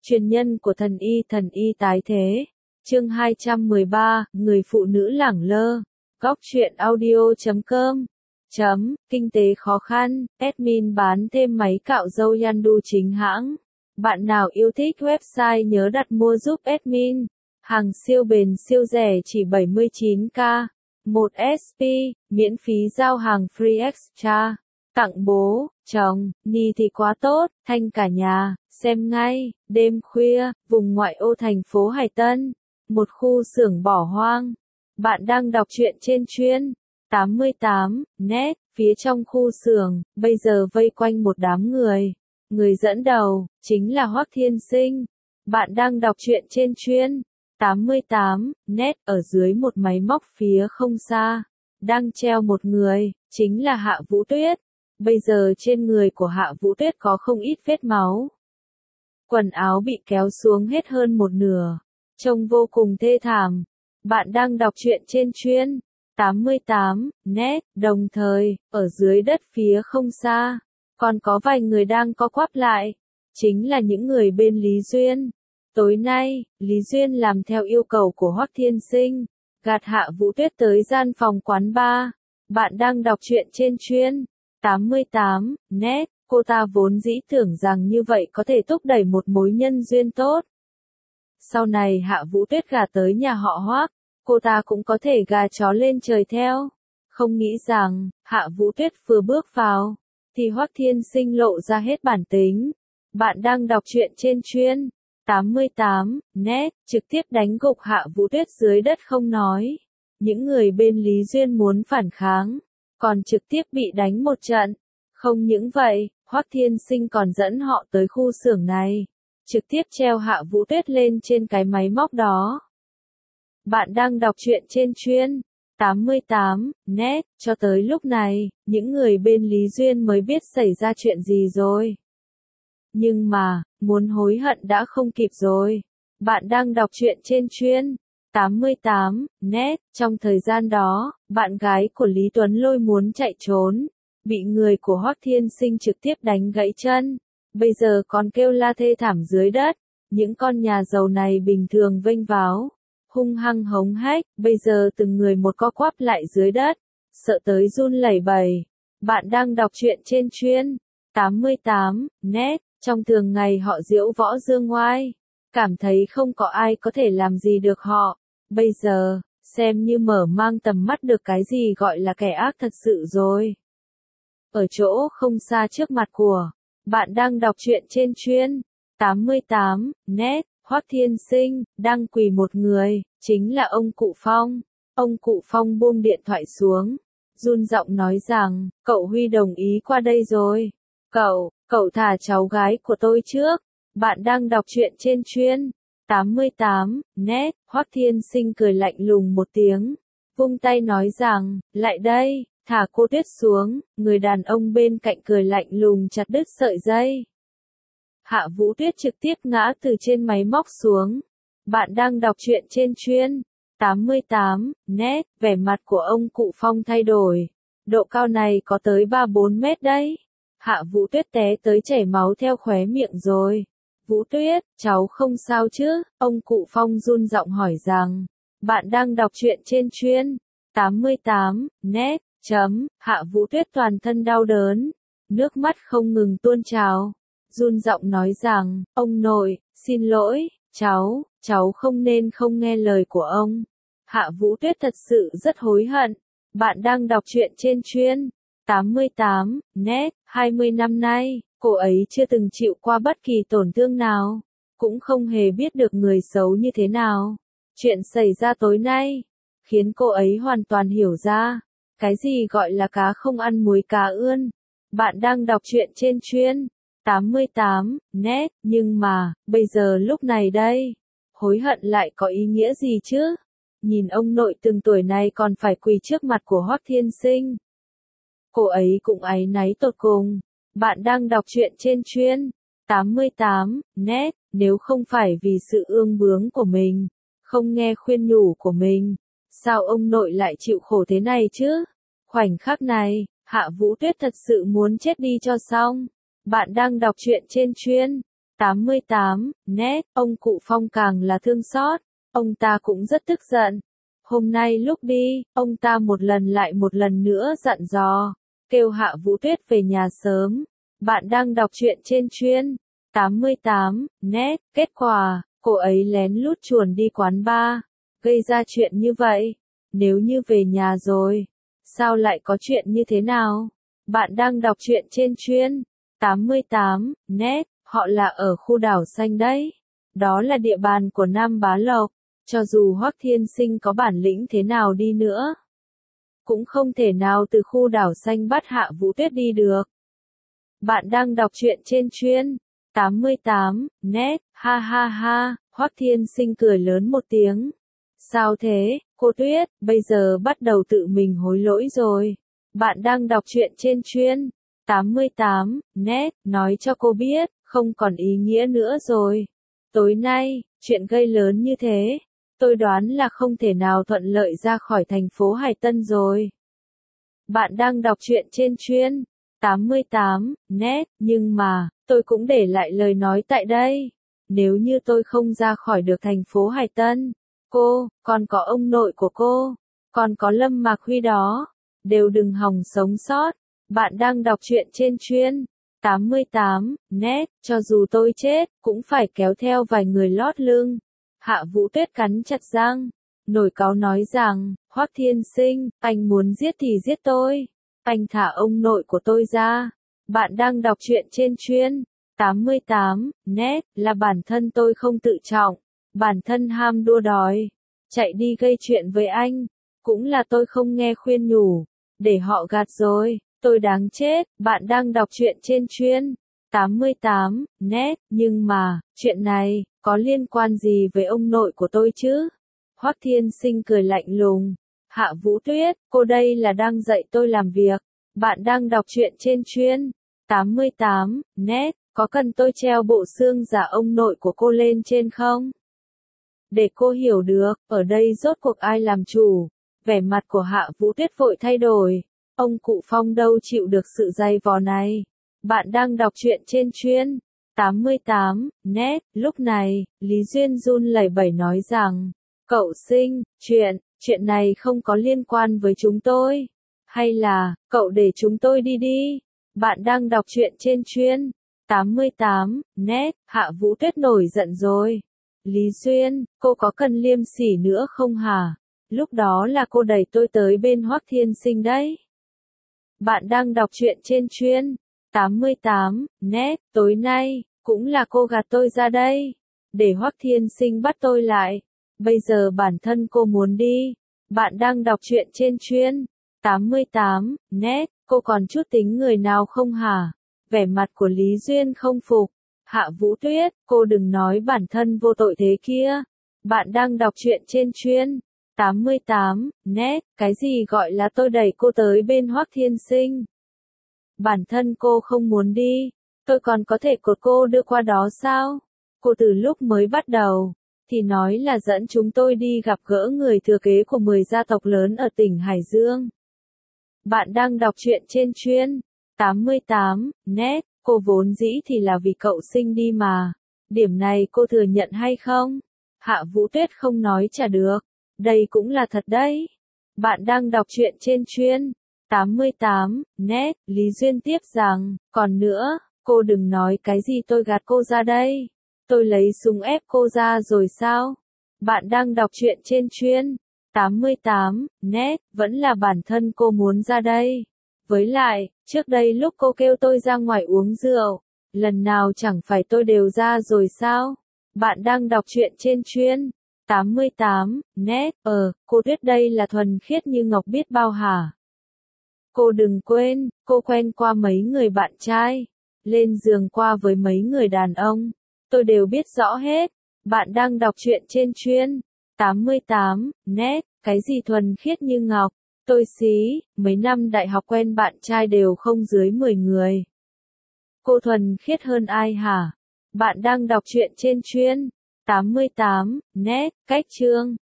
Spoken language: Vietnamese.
Truyền nhân của thần y tái thế. Chương 213, người phụ nữ lẳng lơ. Góc truyện audio.com. Kinh tế khó khăn, admin bán thêm máy cạo râu Yandu chính hãng. Bạn nào yêu thích website nhớ đặt mua giúp admin. Hàng siêu bền siêu rẻ chỉ 79k. 1SP, miễn phí giao hàng free extra. Tặng bố, chồng, Ni thì quá tốt, thanh cả nhà, xem ngay, đêm khuya, vùng ngoại ô thành phố Hải Tân, một khu xưởng bỏ hoang. Bạn đang đọc truyện trên chuyên 88 net, phía trong khu xưởng, bây giờ vây quanh một đám người. Người dẫn đầu, chính là Hoắc Thiên Sinh. Bạn đang đọc truyện trên chuyên 88 net, ở dưới một máy móc phía không xa, đang treo một người, chính là Hạ Vũ Tuyết. Bây giờ trên người của Hạ Vũ Tuyết có không ít vết máu. Quần áo bị kéo xuống hết hơn một nửa, trông vô cùng thê thảm. Bạn đang đọc truyện trên chuyên 88 net, đồng thời, ở dưới đất phía không xa, còn có vài người đang co quắp lại, chính là những người bên Lý Duyên. Tối nay, Lý Duyên làm theo yêu cầu của Hoắc Thiên Sinh, gạt Hạ Vũ Tuyết tới gian phòng quán bar. Bạn đang đọc truyện trên chuyên 88 net, cô ta vốn dĩ tưởng rằng như vậy có thể thúc đẩy một mối nhân duyên tốt. Sau này Hạ Vũ Tuyết gả tới nhà họ Hoắc, cô ta cũng có thể gà chó lên trời theo. Không nghĩ rằng, Hạ Vũ Tuyết vừa bước vào, thì Hoắc Thiên Sinh lộ ra hết bản tính. Bạn đang đọc truyện trên chuyên 88 net, trực tiếp đánh gục Hạ Vũ Tuyết dưới đất không nói. Những người bên Lý Duyên muốn phản kháng, còn trực tiếp bị đánh một trận. Không những vậy, Hoắc Thiên Sinh còn dẫn họ tới khu xưởng này, trực tiếp treo Hạ Vũ Tuyết lên trên cái máy móc đó. Bạn đang đọc truyện trên chuyên 88 net, cho tới lúc này, những người bên Lý Duyên mới biết xảy ra chuyện gì rồi. Nhưng mà, muốn hối hận đã không kịp rồi. Bạn đang đọc truyện trên chuyên 88 net, trong thời gian đó, bạn gái của Lý Tuấn Lôi muốn chạy trốn, bị người của Hoắc Thiên Sinh trực tiếp đánh gãy chân, bây giờ còn kêu la thê thảm dưới đất. Những con nhà giàu này bình thường vênh váo, hung hăng hống hách, bây giờ từng người một co quắp lại dưới đất, sợ tới run lẩy bẩy. Bạn đang đọc truyện trên chuyên 88 net, trong thường ngày họ diễu võ dương ngoai, cảm thấy không có ai có thể làm gì được họ. Bây giờ, xem như mở mang tầm mắt được cái gì gọi là kẻ ác thật sự rồi. Ở chỗ không xa trước mặt của, bạn đang đọc truyện trên chuyên 88 net, Hoắc Thiên Sinh, đang quỳ một người, chính là ông Cụ Phong. Ông Cụ Phong buông điện thoại xuống, run giọng nói rằng, cậu Huy đồng ý qua đây rồi. Cậu thả cháu gái của tôi trước. Bạn đang đọc truyện trên chuyên 88 net, Hoắc Thiên Sinh cười lạnh lùng một tiếng, vung tay nói rằng, lại đây, thả cô Tuyết xuống. Người đàn ông bên cạnh cười lạnh lùng chặt đứt sợi dây. Hạ Vũ Tuyết trực tiếp ngã từ trên máy móc xuống. Bạn đang đọc truyện trên chuyên 88 net, vẻ mặt của ông Cụ Phong thay đổi. Độ cao này có tới 3-4 mét đấy. Hạ Vũ Tuyết té tới chảy máu theo khóe miệng rồi. Vũ Tuyết, cháu không sao chứ? Ông Cụ Phong run giọng hỏi rằng. Bạn đang đọc truyện trên chuyên 88 net. Hạ Vũ Tuyết toàn thân đau đớn, nước mắt không ngừng tuôn trào, run giọng nói rằng, ông nội, xin lỗi, cháu không nên không nghe lời của ông. Hạ Vũ Tuyết thật sự rất hối hận. Bạn đang đọc truyện trên chuyên 88 net, 20 năm nay, cô ấy chưa từng chịu qua bất kỳ tổn thương nào, cũng không hề biết được người xấu như thế nào. Chuyện xảy ra tối nay, khiến cô ấy hoàn toàn hiểu ra, cái gì gọi là cá không ăn muối cá ươn. Bạn đang đọc truyện trên chuyên 88 net, nhưng mà, bây giờ lúc này đây, hối hận lại có ý nghĩa gì chứ? Nhìn ông nội từng tuổi này còn phải quỳ trước mặt của Hoắc Thiên Sinh. Cô ấy cũng áy náy tột cùng. Bạn đang đọc truyện trên chuyên 88 net, nếu không phải vì sự ương bướng của mình, không nghe khuyên nhủ của mình, sao ông nội lại chịu khổ thế này chứ? Khoảnh khắc này, Hạ Vũ Tuyết thật sự muốn chết đi cho xong. Bạn đang đọc truyện trên chuyên 88 net, ông cụ Phong càng là thương xót, ông ta cũng rất tức giận. Hôm nay lúc đi, ông ta một lần lại một lần nữa dặn dò, kêu Hạ Vũ Tuyết về nhà sớm. Bạn đang đọc truyện trên chuyên 88 net, kết quả, cô ấy lén lút chuồn đi quán bar, gây ra chuyện như vậy. Nếu như về nhà rồi, sao lại có chuyện như thế nào? Bạn đang đọc truyện trên chuyên 88 net, họ là ở khu đảo xanh đấy. Đó là địa bàn của Nam Bá Lộc, cho dù Hoắc Thiên Sinh có bản lĩnh thế nào đi nữa, cũng không thể nào từ khu đảo xanh bắt Hạ Vũ Tuyết đi được. Bạn đang đọc truyện trên chuyên 88 net, ha ha ha, Hoắc Thiên Sinh cười lớn một tiếng. Sao thế, cô Tuyết, bây giờ bắt đầu tự mình hối lỗi rồi. Bạn đang đọc truyện trên chuyên 88 net, nói cho cô biết, không còn ý nghĩa nữa rồi. Tối nay, chuyện gây lớn như thế, tôi đoán là không thể nào thuận lợi ra khỏi thành phố Hải Tân rồi. Bạn đang đọc truyện trên chuyên 88 net, nhưng mà, tôi cũng để lại lời nói tại đây. Nếu như tôi không ra khỏi được thành phố Hải Tân, cô, còn có ông nội của cô, còn có Lâm Mạc Huy đó, đều đừng hòng sống sót. Bạn đang đọc truyện trên chuyên 88 net, cho dù tôi chết, cũng phải kéo theo vài người lót lưng. Hạ Vũ Tuyết cắn chặt răng, nổi cáu nói rằng, Hoắc Thiên Sinh, anh muốn giết thì giết tôi, anh thả ông nội của tôi ra. Bạn đang đọc truyện trên chuyên 88 net, là bản thân tôi không tự trọng, bản thân ham đua đòi, chạy đi gây chuyện với anh, cũng là tôi không nghe khuyên nhủ, để họ gạt rồi, tôi đáng chết. Bạn đang đọc truyện trên chuyên 88 net, nhưng mà, chuyện này, có liên quan gì với ông nội của tôi chứ? Hoắc Thiên Sinh cười lạnh lùng. Hạ Vũ Tuyết, cô đây là đang dạy tôi làm việc. Bạn đang đọc truyện trên chuyên 88 net, có cần tôi treo bộ xương giả ông nội của cô lên trên không? Để cô hiểu được, ở đây rốt cuộc ai làm chủ. Vẻ mặt của Hạ Vũ Tuyết vội thay đổi. Ông cụ Phong đâu chịu được sự dày vò này. Bạn đang đọc truyện trên chuyên 88 net, lúc này, Lý Duyên run lẩy bẩy nói rằng, cậu Sinh, chuyện này không có liên quan với chúng tôi. Hay là, cậu để chúng tôi đi đi. Bạn đang đọc truyện trên chuyên 88 net, Hạ Vũ Tuyết nổi giận rồi. Lý Duyên, cô có cần liêm sỉ nữa không hả? Lúc đó là cô đẩy tôi tới bên Hoắc Thiên Sinh đấy. Bạn đang đọc truyện trên chuyên 88 net, tối nay, cũng là cô gạt tôi ra đây, để Hoắc Thiên Sinh bắt tôi lại. Bây giờ bản thân cô muốn đi. Bạn đang đọc truyện trên chuyên 88 net, cô còn chút tính người nào không hả? Vẻ mặt của Lý Duyên không phục. Hạ Vũ Tuyết, cô đừng nói bản thân vô tội thế kia. Bạn đang đọc truyện trên chuyên 88 net, cái gì gọi là tôi đẩy cô tới bên Hoắc Thiên Sinh? Bản thân cô không muốn đi, tôi còn có thể cột cô đưa qua đó sao? Cô từ lúc mới bắt đầu, thì nói là dẫn chúng tôi đi gặp gỡ người thừa kế của 10 gia tộc lớn ở tỉnh Hải Dương. Bạn đang đọc truyện trên chuyên 88 net, cô vốn dĩ thì là vì cậu Sinh đi mà. Điểm này cô thừa nhận hay không? Hạ Vũ Tuyết không nói trả được. Đây cũng là thật đấy. Bạn đang đọc truyện trên chuyên 88 net, Lý Duyên tiếp rằng, còn nữa, cô đừng nói cái gì tôi gạt cô ra đây. Tôi lấy súng ép cô ra rồi sao? Bạn đang đọc truyện trên chuyên 88 net, vẫn là bản thân cô muốn ra đây. Với lại, trước đây lúc cô kêu tôi ra ngoài uống rượu, lần nào chẳng phải tôi đều ra rồi sao? Bạn đang đọc truyện trên chuyên 88 net, cô Tuyết đây là thuần khiết như ngọc biết bao hả? Cô đừng quên, cô quen qua mấy người bạn trai, lên giường qua với mấy người đàn ông, tôi đều biết rõ hết. Bạn đang đọc truyện trên chuyên 88 net, cái gì thuần khiết như ngọc? Tôi xí, mấy năm đại học quen bạn trai đều không dưới 10 người. Cô thuần khiết hơn ai hả? Bạn đang đọc truyện trên chuyên 88 net, cách chương